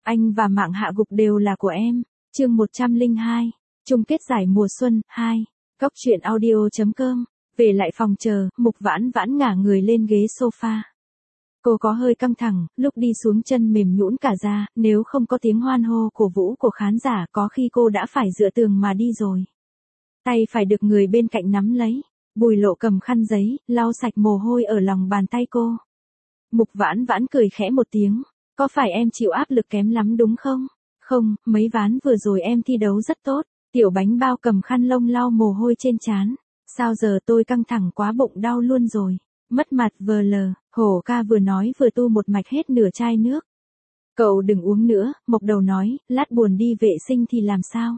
Anh và mạng hạ gục đều là của em. Chương 102. Chung kết giải mùa xuân 2. Góc truyện audio.com. Về lại phòng chờ, Mục Vãn Vãn ngả người lên ghế sofa. Cô có hơi căng thẳng, lúc đi xuống chân mềm nhũn cả ra, nếu không có tiếng hoan hô cổ vũ của khán giả có khi cô đã phải dựa tường mà đi rồi. Tay phải được người bên cạnh nắm lấy, Bùi Lộ cầm khăn giấy, lau sạch mồ hôi ở lòng bàn tay cô. Mục Vãn Vãn cười khẽ một tiếng, có phải em chịu áp lực kém lắm đúng không? Không, mấy ván vừa rồi em thi đấu rất tốt. Tiểu Bánh Bao cầm khăn lông lau mồ hôi trên trán. Sao giờ tôi căng thẳng quá bụng đau luôn rồi. Mất mặt vờ lờ, Hổ ca vừa nói vừa tu một mạch hết nửa chai nước. Cậu đừng uống nữa, Mộc Đầu nói, lát buồn đi vệ sinh thì làm sao?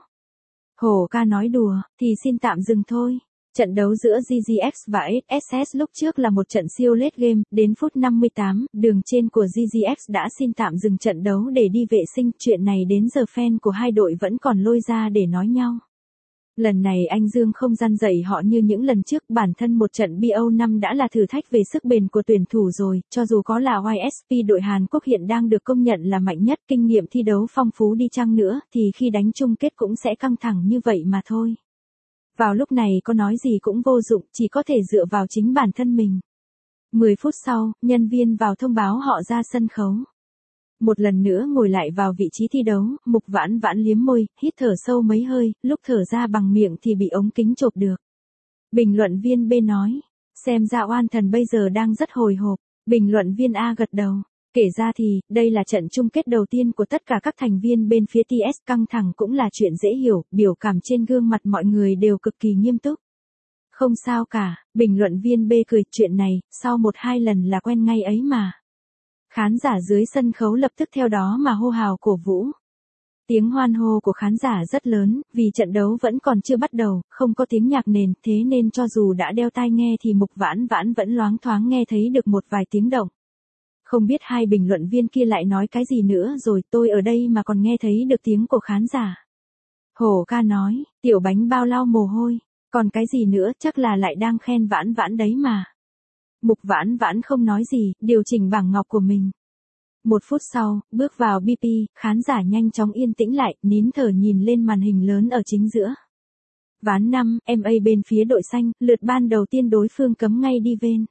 Hổ ca nói đùa, thì xin tạm dừng thôi. Trận đấu giữa GGX và SSS lúc trước là một trận siêu late game, đến phút 58, đường trên của GGX đã xin tạm dừng trận đấu để đi vệ sinh, chuyện này đến giờ fan của hai đội vẫn còn lôi ra để nói nhau. Lần này anh Dương không gian dạy họ như những lần trước, bản thân một trận BO5 đã là thử thách về sức bền của tuyển thủ rồi, cho dù có là YSP đội Hàn Quốc hiện đang được công nhận là mạnh nhất, kinh nghiệm thi đấu phong phú đi chăng nữa, thì khi đánh chung kết cũng sẽ căng thẳng như vậy mà thôi. Vào lúc này có nói gì cũng vô dụng, chỉ có thể dựa vào chính bản thân mình. 10 phút sau, nhân viên vào thông báo họ ra sân khấu. Một lần nữa ngồi lại vào vị trí thi đấu, Mục Vãn Vãn liếm môi, hít thở sâu mấy hơi, lúc thở ra bằng miệng thì bị ống kính chộp được. Bình luận viên B nói, xem ra Oan Thần bây giờ đang rất hồi hộp. Bình luận viên A gật đầu. Kể ra thì, đây là trận chung kết đầu tiên của tất cả các thành viên bên phía TS, căng thẳng cũng là chuyện dễ hiểu, biểu cảm trên gương mặt mọi người đều cực kỳ nghiêm túc. Không sao cả, bình luận viên B cười, chuyện này, sau 1-2 lần là quen ngay ấy mà. Khán giả dưới sân khấu lập tức theo đó mà hô hào cổ vũ. Tiếng hoan hô của khán giả rất lớn, vì trận đấu vẫn còn chưa bắt đầu, không có tiếng nhạc nền, thế nên cho dù đã đeo tai nghe thì Mục Vãn Vãn vẫn loáng thoáng nghe thấy được một vài tiếng động. Không biết hai bình luận viên kia lại nói cái gì nữa rồi, tôi ở đây mà còn nghe thấy được tiếng của khán giả. Hổ ca nói, Tiểu Bánh Bao lau mồ hôi, còn cái gì nữa, chắc là lại đang khen Vãn Vãn đấy mà. Mục Vãn Vãn không nói gì, điều chỉnh bảng ngọc của mình. 1 phút sau, bước vào BP, khán giả nhanh chóng yên tĩnh lại, nín thở nhìn lên màn hình lớn ở chính giữa. Ván 5, MA bên phía đội xanh, lượt ban đầu tiên đối phương cấm ngay đi ven.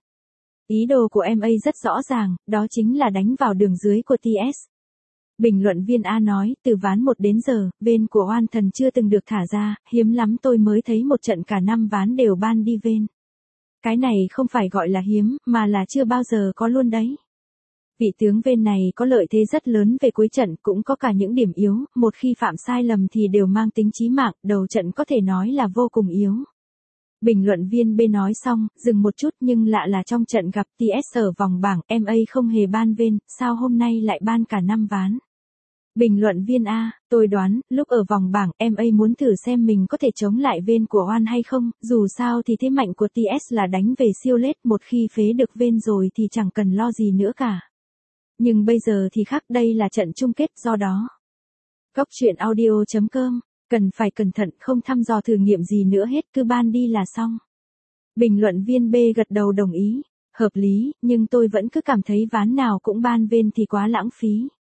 Ý đồ của MA rất rõ ràng, đó chính là đánh vào đường dưới của TS. Bình luận viên A nói, từ ván 1 đến giờ, ven của Oan Thần chưa từng được thả ra, hiếm lắm tôi mới thấy một trận cả 5 ván đều ban đi ven. Cái này không phải gọi là hiếm, mà là chưa bao giờ có luôn đấy. Vị tướng ven này có lợi thế rất lớn về cuối trận, cũng có cả những điểm yếu, một khi phạm sai lầm thì đều mang tính chí mạng, đầu trận có thể nói là vô cùng yếu. Bình luận viên B nói xong, dừng một chút, nhưng lạ là trong trận gặp TS ở vòng bảng, MA không hề ban ven, sao hôm nay lại ban cả 5 ván. Bình luận viên A, tôi đoán, lúc ở vòng bảng, MA muốn thử xem mình có thể chống lại ven của Oan hay không, dù sao thì thế mạnh của TS là đánh về siêu late, một khi phế được ven rồi thì chẳng cần lo gì nữa cả. Nhưng bây giờ thì khác, đây là trận chung kết, do đó. Góc truyện audio.com, cần phải cẩn thận, không thăm dò thử nghiệm gì nữa hết, cứ ban đi là xong. Bình luận viên B gật đầu đồng ý, hợp lý, nhưng tôi vẫn cứ cảm thấy ván nào cũng ban ven thì quá lãng phí.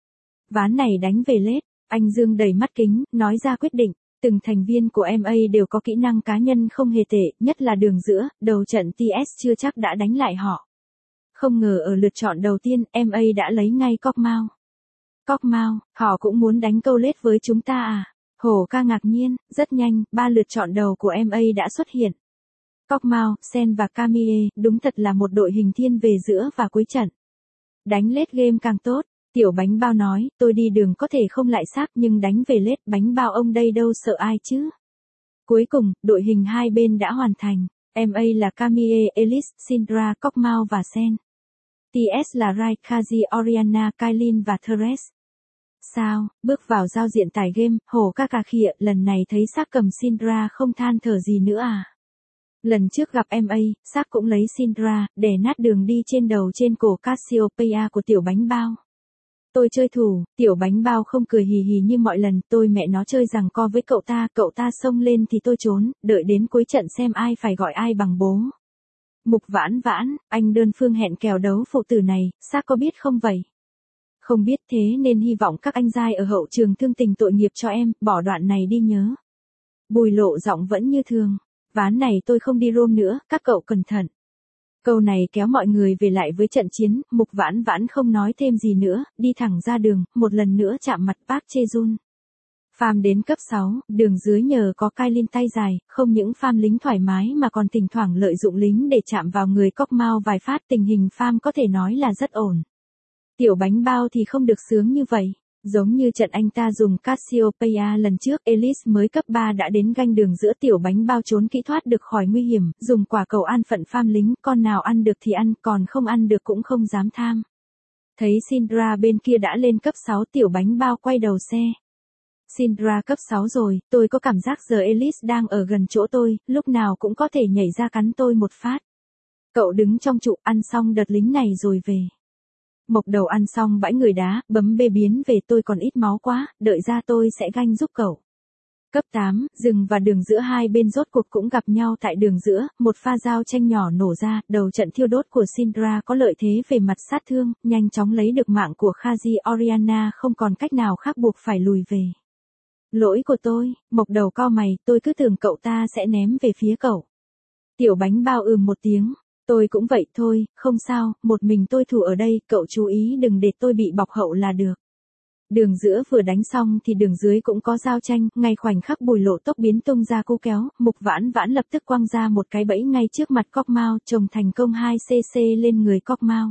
Ván này đánh về late, anh Dương đầy mắt kính, nói ra quyết định, từng thành viên của MA đều có kỹ năng cá nhân không hề tệ, nhất là đường giữa, đầu trận TS chưa chắc đã đánh lại họ. Không ngờ ở lượt chọn đầu tiên, MA đã lấy ngay Cóc Mao. Cóc Mao, họ cũng muốn đánh câu late với chúng ta à? Hổ ca ngạc nhiên, rất nhanh, 3 lượt chọn đầu của MA đã xuất hiện. Cóc Mao, Sen và Camille, đúng thật là một đội hình thiên về giữa và cuối trận. Đánh late game càng tốt. Tiểu Bánh Bao nói, tôi đi đường có thể không lại xác nhưng đánh về late, Bánh Bao ông đây đâu sợ ai chứ. Cuối cùng, đội hình hai bên đã hoàn thành. MA là Camille, Elise, Syndra, Cóc Mao và Sen. TS là Rai, Kazi, Oriana, Kailin và Therese. Sao, bước vào giao diện tải game, Hổ ca cà khịa, lần này thấy xác cầm Syndra không than thở gì nữa à. Lần trước gặp MA, xác cũng lấy Syndra, để nát đường đi trên đầu trên cổ Cassiopeia của Tiểu Bánh Bao. Tôi chơi thủ, Tiểu Bánh Bao không cười hì hì như mọi lần, tôi mẹ nó chơi giằng co với cậu ta xông lên thì tôi trốn, đợi đến cuối trận xem ai phải gọi ai bằng bố. Mục Vãn Vãn, anh đơn phương hẹn kèo đấu phụ tử này, xác có biết không vậy? Không biết thế nên hy vọng các anh giai ở hậu trường thương tình tội nghiệp cho em, bỏ đoạn này đi nhớ. Bùi Lộ giọng vẫn như thường. Ván này tôi không đi Rome nữa, các cậu cẩn thận. Câu này kéo mọi người về lại với trận chiến, Mục Vãn Vãn không nói thêm gì nữa, đi thẳng ra đường, một lần nữa chạm mặt Park Chae-jun. Farm đến cấp 6, đường dưới nhờ có Kailin tay dài, không những farm lính thoải mái mà còn thỉnh thoảng lợi dụng lính để chạm vào người Cóc Mao vài phát, tình hình farm có thể nói là rất ổn. Tiểu Bánh Bao thì không được sướng như vậy. Giống như trận anh ta dùng Cassiopeia lần trước, Elise mới cấp 3 đã đến ganh đường giữa. Tiểu Bánh Bao trốn kỹ thoát được khỏi nguy hiểm, dùng quả cầu an phận farm lính, con nào ăn được thì ăn, còn không ăn được cũng không dám tham. Thấy Syndra bên kia đã lên cấp 6, Tiểu Bánh Bao quay đầu xe. Syndra cấp 6 rồi, tôi có cảm giác giờ Elise đang ở gần chỗ tôi, lúc nào cũng có thể nhảy ra cắn tôi một phát. Cậu đứng trong trụ, ăn xong đợt lính này rồi về. Mộc Đầu ăn xong bãi người đá, bấm bê biến về, tôi còn ít máu quá, đợi ra tôi sẽ ganh giúp cậu. Cấp 8, rừng và đường giữa hai bên rốt cuộc cũng gặp nhau tại đường giữa, một pha giao tranh nhỏ nổ ra, đầu trận thiêu đốt của Syndra có lợi thế về mặt sát thương, nhanh chóng lấy được mạng của Khaji Oriana, không còn cách nào khác buộc phải lùi về. Lỗi của tôi, Mộc Đầu cau mày, tôi cứ tưởng cậu ta sẽ ném về phía cậu. Tiểu Bánh Bao một tiếng. Tôi cũng vậy thôi, không sao, một mình tôi thủ ở đây, cậu chú ý đừng để tôi bị bọc hậu là được. Đường giữa vừa đánh xong thì đường dưới cũng có giao tranh, ngay khoảnh khắc Bùi Lộ tốc biến tung ra cú kéo, Mục Vãn Vãn lập tức quăng ra một cái bẫy ngay trước mặt Cóc Mao, trồng thành công 2cc lên người Cóc Mao.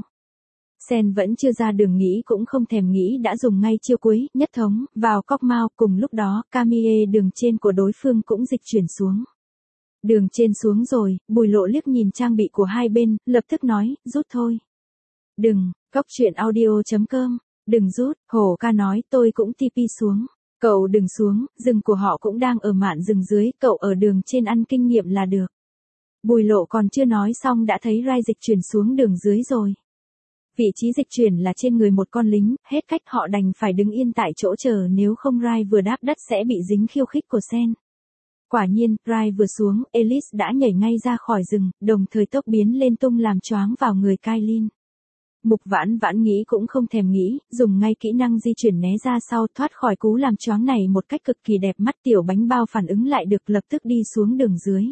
Sen vẫn chưa ra đường nghĩ cũng không thèm nghĩ đã dùng ngay chiêu cuối, nhất thống, vào Cóc Mao, cùng lúc đó, Camille đường trên của đối phương cũng dịch chuyển xuống. Đường trên xuống rồi, Bùi Lộ liếc nhìn trang bị của hai bên, lập tức nói, rút thôi. Đừng, coctruyện.audio.com, đừng rút, Hổ Ca nói, tôi cũng TP xuống. Cậu đừng xuống, rừng của họ cũng đang ở mạn rừng dưới, cậu ở đường trên ăn kinh nghiệm là được. Bùi Lộ còn chưa nói xong đã thấy Rai dịch chuyển xuống đường dưới rồi. Vị trí dịch chuyển là trên người một con lính, hết cách họ đành phải đứng yên tại chỗ chờ, nếu không Rai vừa đáp đất sẽ bị dính khiêu khích của Sen. Quả nhiên, Rai vừa xuống, Elise đã nhảy ngay ra khỏi rừng, đồng thời tốc biến lên tung làm choáng vào người Kailin. Mục Vãn Vãn nghĩ cũng không thèm nghĩ, dùng ngay kỹ năng di chuyển né ra sau, thoát khỏi cú làm choáng này một cách cực kỳ đẹp mắt. Tiểu Bánh Bao phản ứng lại được, lập tức đi xuống đường dưới.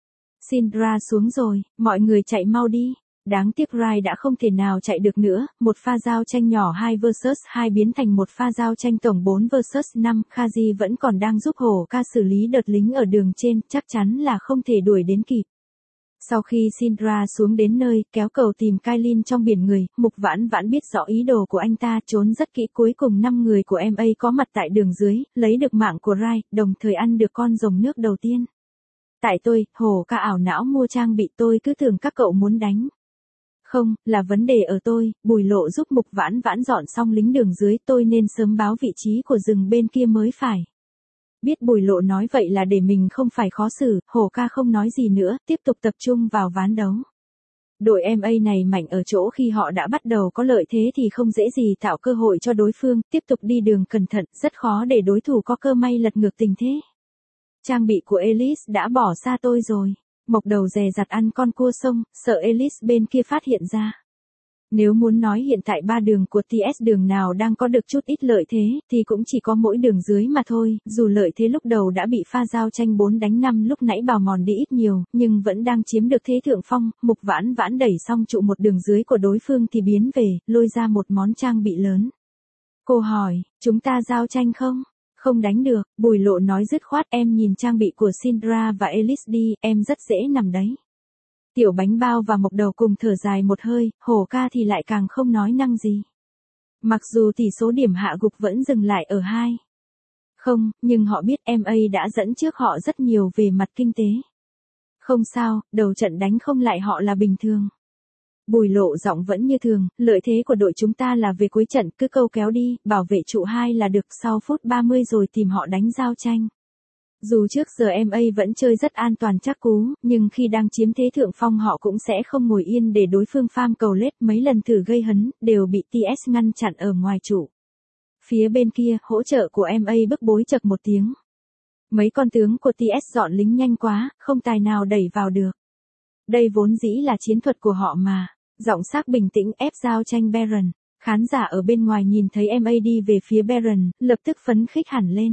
Syndra xuống rồi, mọi người chạy mau đi. Đáng tiếc Rai đã không thể nào chạy được nữa, một pha giao tranh nhỏ 2 vs 2 biến thành một pha giao tranh tổng 4 vs 5, Khaji vẫn còn đang giúp Hổ Ca xử lý đợt lính ở đường trên, chắc chắn là không thể đuổi đến kịp. Sau khi Syndra xuống đến nơi, kéo cầu tìm Kailin trong biển người, Mục Vãn Vãn biết rõ ý đồ của anh ta, trốn rất kỹ, cuối cùng 5 người của MA có mặt tại đường dưới, lấy được mạng của Rai, đồng thời ăn được con rồng nước đầu tiên. Tại tôi, Hổ Ca ảo não mua trang bị, tôi cứ tưởng các cậu muốn đánh. Không, là vấn đề ở tôi, Bùi Lộ giúp Mục Vãn Vãn dọn xong lính đường dưới, tôi nên sớm báo vị trí của rừng bên kia mới phải. Biết Bùi Lộ nói vậy là để mình không phải khó xử, Hổ Ca không nói gì nữa, tiếp tục tập trung vào ván đấu. Đội MA này mạnh ở chỗ khi họ đã bắt đầu có lợi thế thì không dễ gì tạo cơ hội cho đối phương, tiếp tục đi đường cẩn thận, rất khó để đối thủ có cơ may lật ngược tình thế. Trang bị của Elise đã bỏ xa tôi rồi. Mộc Đầu dè dặt ăn con cua sông, sợ Elise bên kia phát hiện ra. Nếu muốn nói hiện tại 3 đường của TS đường nào đang có được chút ít lợi thế, thì cũng chỉ có mỗi đường dưới mà thôi, dù lợi thế lúc đầu đã bị pha giao tranh 4 đánh 5 lúc nãy bào mòn đi ít nhiều, nhưng vẫn đang chiếm được thế thượng phong. Mục Vãn Vãn đẩy xong trụ một đường dưới của đối phương thì biến về, lôi ra một món trang bị lớn. Cô hỏi, chúng ta giao tranh không? Không đánh được, Bùi Lộ nói dứt khoát, em nhìn trang bị của Syndra và Elise đi, em rất dễ nằm đấy. Tiểu Bánh Bao và Mộc Đầu cùng thở dài một hơi, Hổ Ca thì lại càng không nói năng gì. Mặc dù tỷ số điểm hạ gục vẫn dừng lại ở 2. Không, nhưng họ biết MA đã dẫn trước họ rất nhiều về mặt kinh tế. Không sao, đầu trận đánh không lại họ là bình thường. Bùi Lộ giọng vẫn như thường, lợi thế của đội chúng ta là về cuối trận, cứ câu kéo đi, bảo vệ trụ 2 là được, sau phút 30 rồi tìm họ đánh giao tranh. Dù trước giờ MA vẫn chơi rất an toàn chắc cú, nhưng khi đang chiếm thế thượng phong họ cũng sẽ không ngồi yên để đối phương farm cầu lết, mấy lần thử gây hấn, đều bị TS ngăn chặn ở ngoài trụ. Phía bên kia, hỗ trợ của MA bức bối chật một tiếng. Mấy con tướng của TS dọn lính nhanh quá, không tài nào đẩy vào được. Đây vốn dĩ là chiến thuật của họ mà. Giọng sắc bình tĩnh ép giao tranh Baron. Khán giả ở bên ngoài nhìn thấy MA đi về phía Baron, lập tức phấn khích hẳn lên.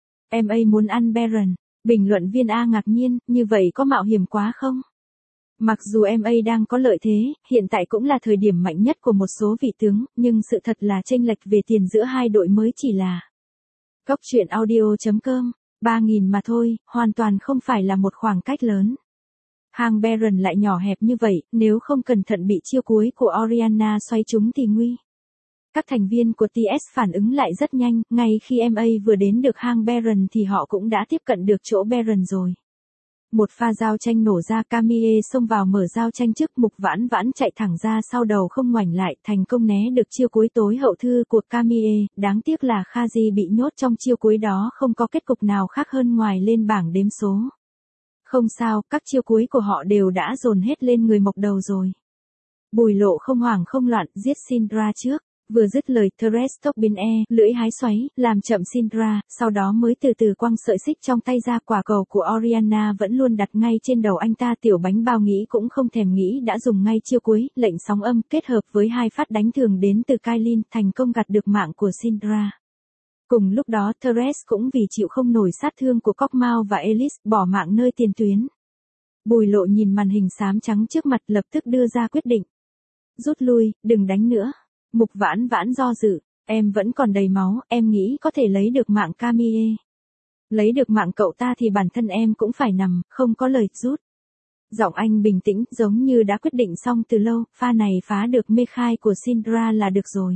MA muốn ăn Baron. Bình luận viên A ngạc nhiên, như vậy có mạo hiểm quá không? Mặc dù MA đang có lợi thế, hiện tại cũng là thời điểm mạnh nhất của một số vị tướng, nhưng sự thật là chênh lệch về tiền giữa hai đội mới chỉ là Cóc truyện audio.com, 3.000 mà thôi, hoàn toàn không phải là một khoảng cách lớn. Hang Baron lại nhỏ hẹp như vậy, nếu không cẩn thận bị chiêu cuối của Orianna xoay trúng thì nguy. Các thành viên của TS phản ứng lại rất nhanh, ngay khi MA vừa đến được hang Baron thì họ cũng đã tiếp cận được chỗ Baron rồi. Một pha giao tranh nổ ra, Camille xông vào mở giao tranh trước, Mục Vãn Vãn chạy thẳng ra sau đầu không ngoảnh lại, thành công né được chiêu cuối tối hậu thư của Camille, đáng tiếc là Khaji bị nhốt trong chiêu cuối đó, không có kết cục nào khác hơn ngoài lên bảng đếm số. Không sao, các chiêu cuối của họ đều đã dồn hết lên người Mộc Đầu rồi. Bùi Lộ không hoảng không loạn, giết Syndra trước. Vừa dứt lời, Thresh tốc biến lưỡi hái xoáy, làm chậm Syndra, sau đó mới từ từ quăng sợi xích trong tay ra. Quả cầu của Orianna vẫn luôn đặt ngay trên đầu anh ta. Tiểu bánh bao nghĩ cũng không thèm nghĩ đã dùng ngay chiêu cuối, lệnh sóng âm kết hợp với hai phát đánh thường đến từ Kailin, thành công gặt được mạng của Syndra. Cùng lúc đó, Thresh cũng vì chịu không nổi sát thương của Cogmao và Elise, bỏ mạng nơi tiền tuyến. Bùi Lộ nhìn màn hình xám trắng trước mặt, lập tức đưa ra quyết định. Rút lui, đừng đánh nữa. Mục Vãn Vãn do dự, em vẫn còn đầy máu, em nghĩ có thể lấy được mạng Camille. Lấy được mạng cậu ta thì bản thân em cũng phải nằm, không có lời rút. Giọng anh bình tĩnh, giống như đã quyết định xong từ lâu, pha này phá được mê khai của Syndra là được rồi.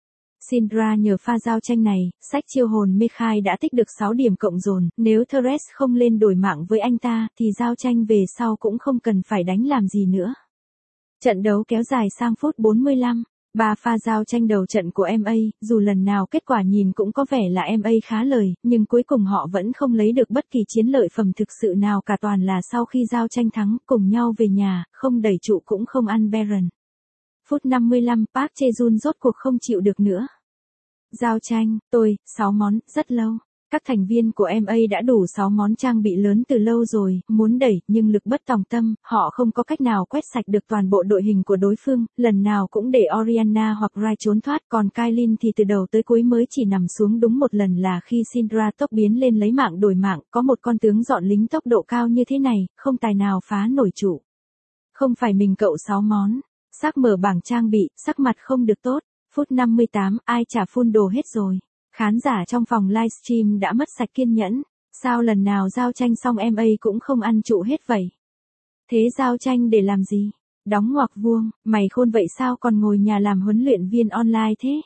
Syndra nhờ pha giao tranh này, sách chiêu hồn mê khai đã tích được 6 điểm cộng dồn, nếu Thresh không lên đổi mạng với anh ta, thì giao tranh về sau cũng không cần phải đánh làm gì nữa. Trận đấu kéo dài sang phút 45. 3 pha giao tranh đầu trận của MA, dù lần nào kết quả nhìn cũng có vẻ là MA khá lời, nhưng cuối cùng họ vẫn không lấy được bất kỳ chiến lợi phẩm thực sự nào cả, toàn là sau khi giao tranh thắng, cùng nhau về nhà, không đẩy trụ cũng không ăn Baron. Phút 55, Park Chae-jun rốt cuộc không chịu được nữa. Giao tranh, 6 món, rất lâu. Các thành viên của MA đã đủ 6 món trang bị lớn từ lâu rồi, muốn đẩy, nhưng lực bất tòng tâm, họ không có cách nào quét sạch được toàn bộ đội hình của đối phương, lần nào cũng để Orianna hoặc Rai trốn thoát, còn Kailin thì từ đầu tới cuối mới chỉ nằm xuống đúng một lần là khi Syndra tốc biến lên lấy mạng đổi mạng, có một con tướng dọn lính tốc độ cao như thế này, không tài nào phá nổi trụ. Không phải mình cậu 6 món, sắc mở bảng trang bị, sắc mặt không được tốt, phút 58, ai chả phun đồ hết rồi. Khán giả trong phòng livestream đã mất sạch kiên nhẫn, sao lần nào giao tranh xong MA cũng không ăn trụ hết vậy? Thế giao tranh để làm gì? Đóng ngoặc vuông, mày khôn vậy sao còn ngồi nhà làm huấn luyện viên online thế?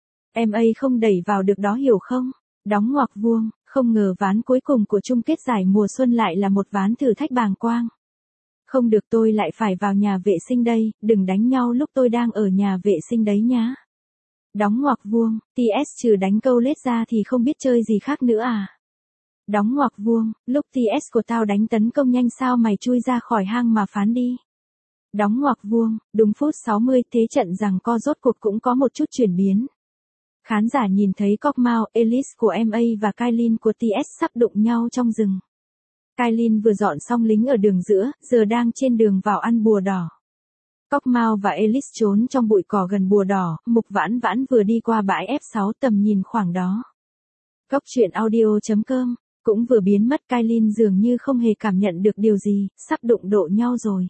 MA không đẩy vào được đó hiểu không? Đóng ngoặc vuông, không ngờ ván cuối cùng của chung kết giải mùa xuân lại là một ván thử thách bàng quang. Không được, tôi lại phải vào nhà vệ sinh đây, đừng đánh nhau lúc tôi đang ở nhà vệ sinh đấy nhá. Đóng ngoặc vuông, TS trừ đánh câu lết ra thì không biết chơi gì khác nữa à? Đóng ngoặc vuông, lúc TS của tao đánh tấn công nhanh sao mày chui ra khỏi hang mà phán đi. Đóng ngoặc vuông, đúng phút 60 thế trận giằng co rốt cuộc cũng có một chút chuyển biến. Khán giả nhìn thấy Cogmao, Elise của MA và Kailin của TS sắp đụng nhau trong rừng. Kailin vừa dọn xong lính ở đường giữa, giờ đang trên đường vào ăn bùa đỏ. Cogmao và Elise trốn trong bụi cỏ gần bùa đỏ, Mục Vãn Vãn vừa đi qua bãi F6 tầm nhìn khoảng đó. Cóc truyện audio.com, cũng vừa biến mất. Kailin dường như không hề cảm nhận được điều gì, sắp đụng độ nhau rồi.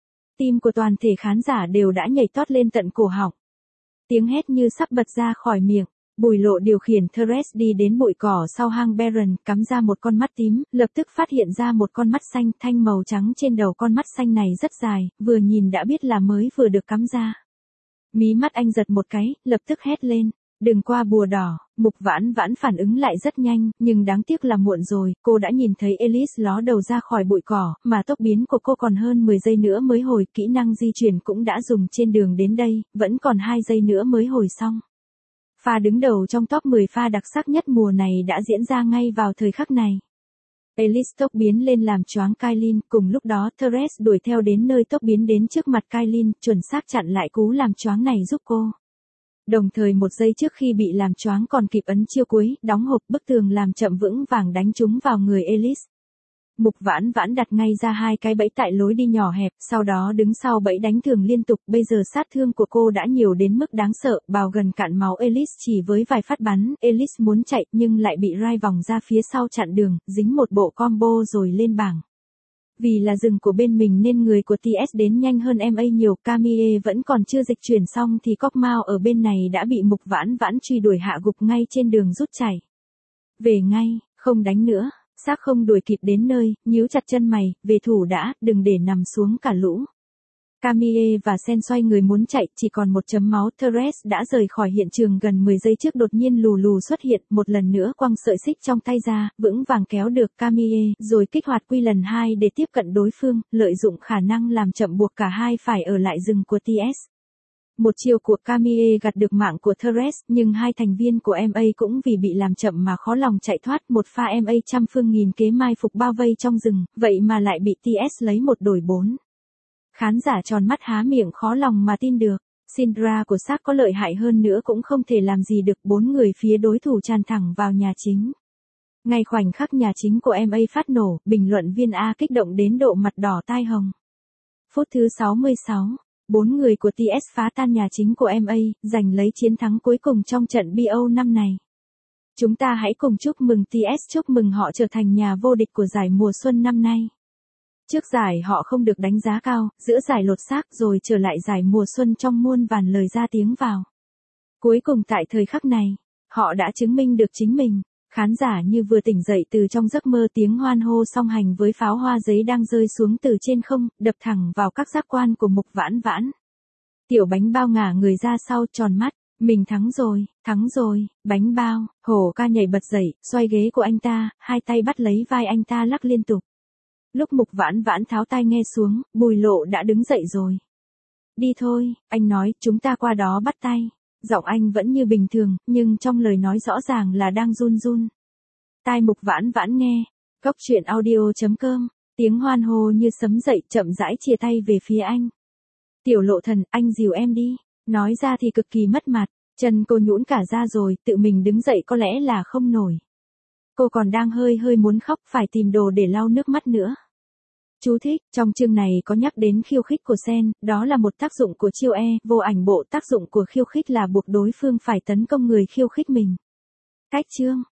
Tim của toàn thể khán giả đều đã nhảy tót lên tận cổ họng. Tiếng hét như sắp bật ra khỏi miệng. Bùi Lộ điều khiển Thresh đi đến bụi cỏ sau hang Baron, cắm ra một con mắt tím, lập tức phát hiện ra một con mắt xanh, thanh màu trắng trên đầu con mắt xanh này rất dài, vừa nhìn đã biết là mới vừa được cắm ra. Mí mắt anh giật một cái, lập tức hét lên, đừng qua bùa đỏ. Mục Vãn Vãn phản ứng lại rất nhanh, nhưng đáng tiếc là muộn rồi, cô đã nhìn thấy Elise ló đầu ra khỏi bụi cỏ, mà tốc biến của cô còn hơn 10 giây nữa mới hồi, kỹ năng di chuyển cũng đã dùng trên đường đến đây, vẫn còn 2 giây nữa mới hồi xong. Pha đứng đầu trong top 10 pha đặc sắc nhất mùa này đã diễn ra ngay vào thời khắc này. Elise tốc biến lên làm choáng Kailin, cùng lúc đó Thresh đuổi theo đến nơi tốc biến đến trước mặt Kailin, chuẩn xác chặn lại cú làm choáng này giúp cô. Đồng thời một giây trước khi bị làm choáng còn kịp ấn chiêu cuối, đóng hộp bức tường làm chậm vững vàng đánh trúng vào người Elise. Mục Vãn Vãn đặt ngay ra 2 cái bẫy tại lối đi nhỏ hẹp, sau đó đứng sau bẫy đánh thường liên tục, bây giờ sát thương của cô đã nhiều đến mức đáng sợ, bào gần cạn máu Elise chỉ với vài phát bắn, Elise muốn chạy nhưng lại bị Rai vòng ra phía sau chặn đường, dính một bộ combo rồi lên bảng. Vì là rừng của bên mình nên người của TS đến nhanh hơn MA nhiều, Camille vẫn còn chưa dịch chuyển xong thì Cóc Mao ở bên này đã bị Mục Vãn Vãn truy đuổi hạ gục ngay trên đường rút chạy. Về ngay, không đánh nữa. Xác không đuổi kịp đến nơi, nhíu chặt chân mày, về thủ đã, đừng để nằm xuống cả lũ. Camille và Sen xoay người muốn chạy, chỉ còn một chấm máu, Therese đã rời khỏi hiện trường gần 10 giây trước đột nhiên lù lù xuất hiện, một lần nữa quăng sợi xích trong tay ra, vững vàng kéo được Camille, rồi kích hoạt quy lần 2 để tiếp cận đối phương, lợi dụng khả năng làm chậm buộc cả hai phải ở lại rừng của TS. Một chiều của Camille gặt được mạng của Therese, nhưng 2 thành viên của MA cũng vì bị làm chậm mà khó lòng chạy thoát, một pha MA trăm phương nghìn kế mai phục bao vây trong rừng, vậy mà lại bị TS lấy 1 đổi 4. Khán giả tròn mắt há miệng khó lòng mà tin được, Syndra của xác có lợi hại hơn nữa cũng không thể làm gì được, 4 người phía đối thủ tràn thẳng vào nhà chính. Ngay khoảnh khắc nhà chính của MA phát nổ, bình luận viên A kích động đến độ mặt đỏ tai hồng. Phút thứ 66. 4 người của TS phá tan nhà chính của MA, giành lấy chiến thắng cuối cùng trong trận BO năm này. Chúng ta hãy cùng chúc mừng TS, chúc mừng họ trở thành nhà vô địch của giải mùa xuân năm nay. Trước giải họ không được đánh giá cao, giữa giải lột xác rồi trở lại giải mùa xuân trong muôn vàn lời ra tiếng vào. Cuối cùng tại thời khắc này, họ đã chứng minh được chính mình. Khán giả như vừa tỉnh dậy từ trong giấc mơ, tiếng hoan hô song hành với pháo hoa giấy đang rơi xuống từ trên không, đập thẳng vào các giác quan của Mục Vãn Vãn. Tiểu bánh bao ngả người ra sau tròn mắt, mình thắng rồi, bánh bao, hổ ca nhảy bật dậy, xoay ghế của anh ta, 2 tay bắt lấy vai anh ta lắc liên tục. Lúc Mục Vãn Vãn tháo tai nghe xuống, Bùi Lộ đã đứng dậy rồi. Đi thôi, anh nói, chúng ta qua đó bắt tay. Giọng anh vẫn như bình thường, nhưng trong lời nói rõ ràng là đang run run. Tai Mục Vãn Vãn nghe, Cóc Truyện Audio.com, tiếng hoan hô như sấm dậy, chậm rãi chia tay về phía anh. Tiểu Lộ thần, anh dìu em đi. Nói ra thì cực kỳ mất mặt, chân cô nhũn cả ra rồi, tự mình đứng dậy có lẽ là không nổi. Cô còn đang hơi muốn khóc, phải tìm đồ để lau nước mắt nữa. Chú thích, trong chương này có nhắc đến khiêu khích của Sen, đó là một tác dụng của chiêu vô ảnh bộ, tác dụng của khiêu khích là buộc đối phương phải tấn công người khiêu khích mình. Cách chương